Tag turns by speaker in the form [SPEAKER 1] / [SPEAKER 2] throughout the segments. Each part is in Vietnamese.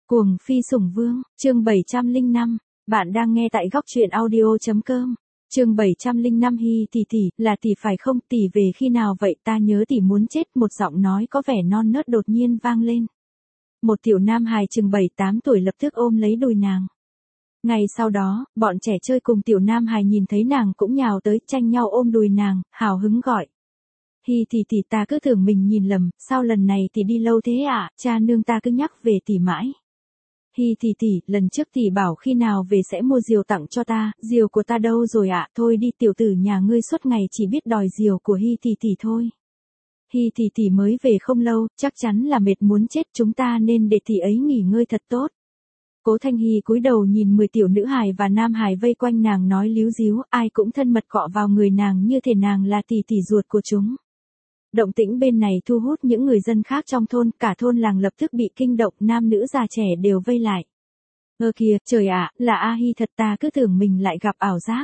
[SPEAKER 1] Cuồng phi sủng vương, chương 705, bạn đang nghe tại góc truyện audio.com. Chương 705 Hi tỷ, là tỷ phải không? Tỷ về khi nào vậy? Ta nhớ tỷ muốn chết. Một giọng nói có vẻ non nớt đột nhiên vang lên. Một tiểu nam hài chừng 7-8 tuổi lập tức ôm lấy đùi nàng. Ngay sau đó, bọn trẻ chơi cùng tiểu nam hài nhìn thấy nàng cũng nhào tới tranh nhau ôm đùi nàng, hào hứng gọi. Hi tỷ, ta cứ tưởng mình nhìn lầm, sao lần này tỷ đi lâu thế ạ? Cha nương ta cứ nhắc về tỷ mãi. Hi tỷ, lần trước tỷ bảo khi nào về sẽ mua diều tặng cho ta, diều của ta đâu rồi ạ? Thôi đi, tiểu tử nhà ngươi suốt ngày chỉ biết đòi diều của Hi tỷ thôi. Hi tỷ mới về không lâu, chắc chắn là mệt muốn chết, chúng ta nên để tỷ ấy nghỉ ngơi thật tốt. Cố Thanh Hi cúi đầu nhìn 10 tiểu nữ hài và nam hài vây quanh nàng nói líu díu, ai cũng thân mật cọ vào người nàng như thể nàng là tỷ ruột của chúng. Động tĩnh bên này thu hút những người dân khác trong thôn, cả thôn làng lập tức bị kinh động, nam nữ già trẻ đều vây lại. Kìa, trời ạ, là A Hi thật, ta cứ tưởng mình lại gặp ảo giác.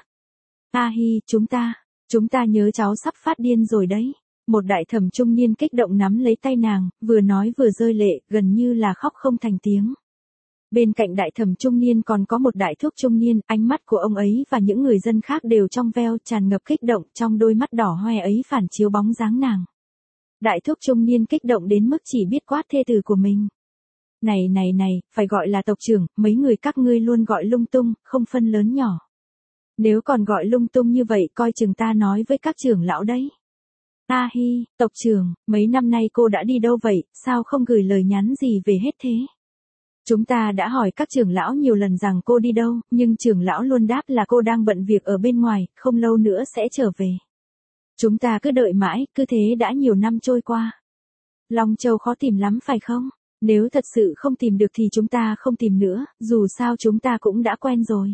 [SPEAKER 1] A Hi, chúng ta nhớ cháu sắp phát điên rồi đấy. Một đại thẩm trung niên kích động nắm lấy tay nàng, vừa nói vừa rơi lệ, gần như là khóc không thành tiếng. Bên cạnh đại thẩm trung niên còn có một đại thúc trung niên, ánh mắt của ông ấy và những người dân khác đều trong veo tràn ngập kích động, trong đôi mắt đỏ hoe ấy phản chiếu bóng dáng nàng. Đại thúc trung niên kích động đến mức chỉ biết quát thê tử của mình. Này, phải gọi là tộc trưởng, mấy người các ngươi luôn gọi lung tung, không phân lớn nhỏ. Nếu còn gọi lung tung như vậy coi chừng ta nói với các trưởng lão đấy. A Hi, tộc trưởng, mấy năm nay cô đã đi đâu vậy, sao không gửi lời nhắn gì về hết thế? Chúng ta đã hỏi các trưởng lão nhiều lần rằng cô đi đâu, nhưng trưởng lão luôn đáp là cô đang bận việc ở bên ngoài, không lâu nữa sẽ trở về. Chúng ta cứ đợi mãi, cứ thế đã nhiều năm trôi qua. Long Châu khó tìm lắm phải không? Nếu thật sự không tìm được thì chúng ta không tìm nữa, dù sao chúng ta cũng đã quen rồi.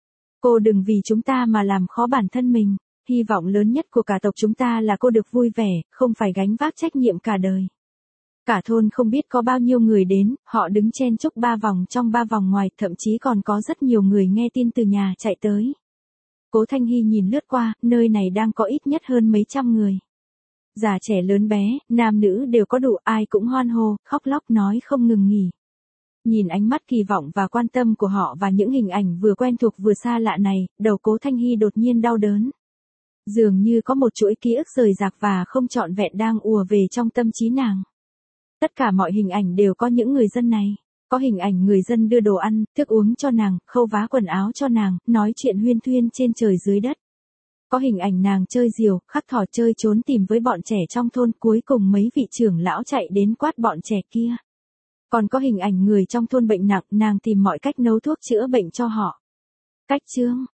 [SPEAKER 1] Cô đừng vì chúng ta mà làm khó bản thân mình, hy vọng lớn nhất của cả tộc chúng ta là cô được vui vẻ, không phải gánh vác trách nhiệm cả đời. Cả thôn không biết có bao nhiêu người đến, họ đứng chen chúc 3 vòng trong 3 vòng ngoài, thậm chí còn có rất nhiều người nghe tin từ nhà chạy tới. Cố Thanh Hi nhìn lướt qua, nơi này đang có ít nhất hơn mấy trăm người. Già trẻ lớn bé, nam nữ đều có đủ, ai cũng hoan hô, khóc lóc nói không ngừng nghỉ. Nhìn ánh mắt kỳ vọng và quan tâm của họ và những hình ảnh vừa quen thuộc vừa xa lạ này, đầu Cố Thanh Hi đột nhiên đau đớn. Dường như có một chuỗi ký ức rời rạc và không trọn vẹn đang ùa về trong tâm trí nàng. Tất cả mọi hình ảnh đều có những người dân này. Có hình ảnh người dân đưa đồ ăn, thức uống cho nàng, khâu vá quần áo cho nàng, nói chuyện huyên thuyên trên trời dưới đất. Có hình ảnh nàng chơi diều, khắc thỏ chơi trốn tìm với bọn trẻ trong thôn, cuối cùng mấy vị trưởng lão chạy đến quát bọn trẻ kia. Còn có hình ảnh người trong thôn bệnh nặng, nàng tìm mọi cách nấu thuốc chữa bệnh cho họ. Cách chương,